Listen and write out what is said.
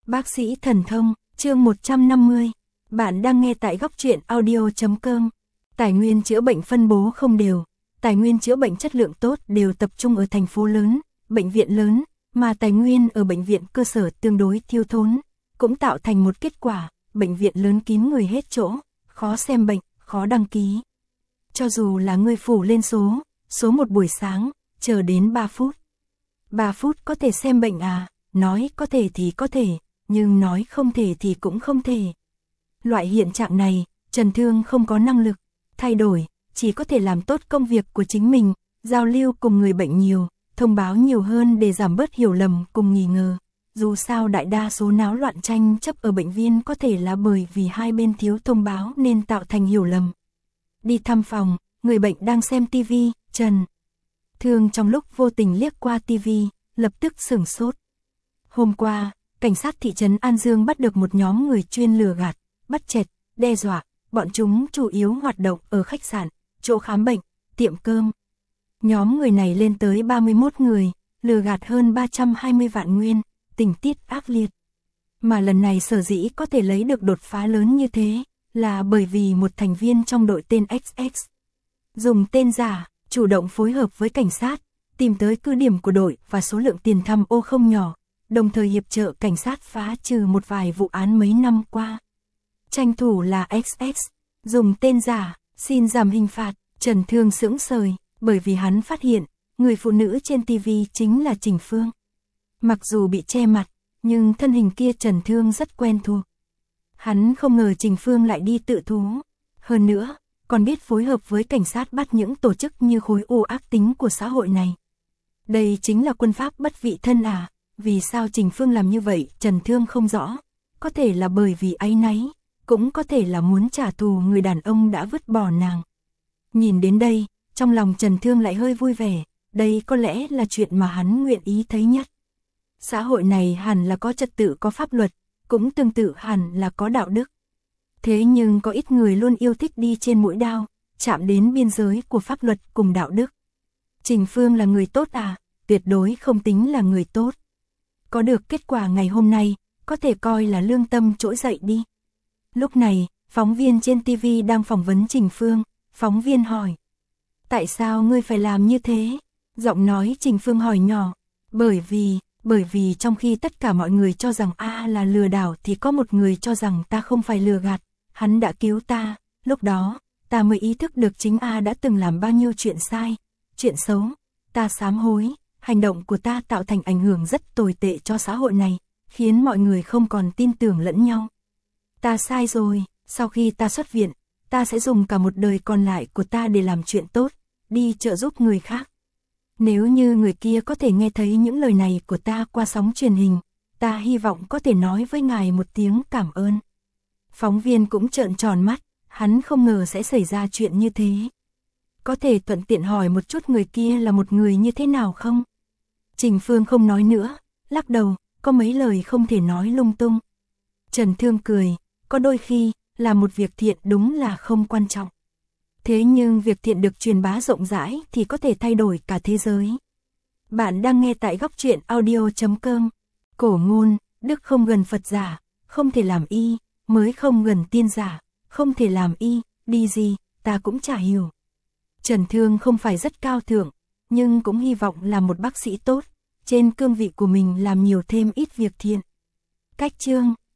Bác sĩ thần thông, chương 150. Bạn đang nghe tại góc truyện audio.com. Tài nguyên chữa bệnh phân bố không đều. Tài nguyên chữa bệnh chất lượng tốt đều tập trung ở thành phố lớn, bệnh viện lớn, mà tài nguyên ở bệnh viện cơ sở tương đối thiếu thốn, cũng tạo thành một kết quả, bệnh viện lớn kín người hết chỗ, khó xem bệnh, khó đăng ký. Cho dù là người phủ lên số một buổi sáng, chờ đến 3 phút. 3 phút có thể xem bệnh à? Nói có thể thì có thể, nhưng nói không thể thì cũng không thể. Loại hiện trạng này, Trần Thương không có năng lực thay đổi, chỉ có thể làm tốt công việc của chính mình, giao lưu cùng người bệnh nhiều, thông báo nhiều hơn để giảm bớt hiểu lầm cùng nghi ngờ. Dù sao đại đa số náo loạn tranh chấp ở bệnh viện có thể là bởi vì hai bên thiếu thông báo nên tạo thành hiểu lầm. Đi thăm phòng, người bệnh đang xem tivi, Trần Thương trong lúc vô tình liếc qua tivi, lập tức sửng sốt. Hôm qua, cảnh sát thị trấn An Dương bắt được một nhóm người chuyên lừa gạt, bắt chẹt, đe dọa, bọn chúng chủ yếu hoạt động ở khách sạn, chỗ khám bệnh, tiệm cơm. Nhóm người này lên tới 31 người, lừa gạt hơn 320 vạn nguyên, tình tiết ác liệt. Mà lần này sở dĩ có thể lấy được đột phá lớn như thế, là bởi vì một thành viên trong đội tên XX dùng tên giả, chủ động phối hợp với cảnh sát, tìm tới cứ điểm của đội và số lượng tiền tham ô không nhỏ, đồng thời hiệp trợ cảnh sát phá trừ một vài vụ án mấy năm qua. Tranh thủ là XX, dùng tên giả, xin giảm hình phạt. Trần Thương sững sờ, bởi vì hắn phát hiện, người phụ nữ trên TV chính là Trình Phương. Mặc dù bị che mặt, nhưng thân hình kia Trần Thương rất quen thuộc. Hắn không ngờ Trình Phương lại đi tự thú. Hơn nữa, còn biết phối hợp với cảnh sát bắt những tổ chức như khối u ác tính của xã hội này. Đây chính là quân pháp bất vị thân à? Vì sao Trình Phương làm như vậy Trần Thương không rõ. Có thể là bởi vì áy náy, cũng có thể là muốn trả thù người đàn ông đã vứt bỏ nàng. Nhìn đến đây, trong lòng Trần Thương lại hơi vui vẻ, đây có lẽ là chuyện mà hắn nguyện ý thấy nhất. Xã hội này hẳn là có trật tự có pháp luật, cũng tương tự hẳn là có đạo đức. Thế nhưng có ít người luôn yêu thích đi trên mũi đao, chạm đến biên giới của pháp luật cùng đạo đức. Trình Phương là người tốt à? Tuyệt đối không tính là người tốt. Có được kết quả ngày hôm nay, có thể coi là lương tâm trỗi dậy đi. Lúc này, phóng viên trên TV đang phỏng vấn Trình Phương, phóng viên hỏi. Tại sao ngươi phải làm như thế? Giọng nói Trình Phương hỏi nhỏ. Bởi vì trong khi tất cả mọi người cho rằng A là lừa đảo thì có một người cho rằng ta không phải lừa gạt. Hắn đã cứu ta, lúc đó, ta mới ý thức được chính A đã từng làm bao nhiêu chuyện sai, chuyện xấu. Ta sám hối, hành động của ta tạo thành ảnh hưởng rất tồi tệ cho xã hội này, khiến mọi người không còn tin tưởng lẫn nhau. Ta sai rồi, sau khi ta xuất viện, ta sẽ dùng cả một đời còn lại của ta để làm chuyện tốt, đi trợ giúp người khác. Nếu như người kia có thể nghe thấy những lời này của ta qua sóng truyền hình, ta hy vọng có thể nói với ngài một tiếng cảm ơn. Phóng viên cũng trợn tròn mắt, hắn không ngờ sẽ xảy ra chuyện như thế. Có thể thuận tiện hỏi một chút người kia là một người như thế nào không? Trình Phương không nói nữa, lắc đầu, có mấy lời không thể nói lung tung. Trần Thương cười, có đôi khi, làm một việc thiện đúng là không quan trọng. Thế nhưng việc thiện được truyền bá rộng rãi thì có thể thay đổi cả thế giới. Bạn đang nghe tại góc truyện audio.com. Cổ ngôn, đức không gần Phật giả, không thể làm y, mới không gần tiên giả, không thể làm y, đi gì, ta cũng chả hiểu. Trần Thương không phải rất cao thượng, nhưng cũng hy vọng là một bác sĩ tốt, trên cương vị của mình làm nhiều thêm ít việc thiện. Cách chương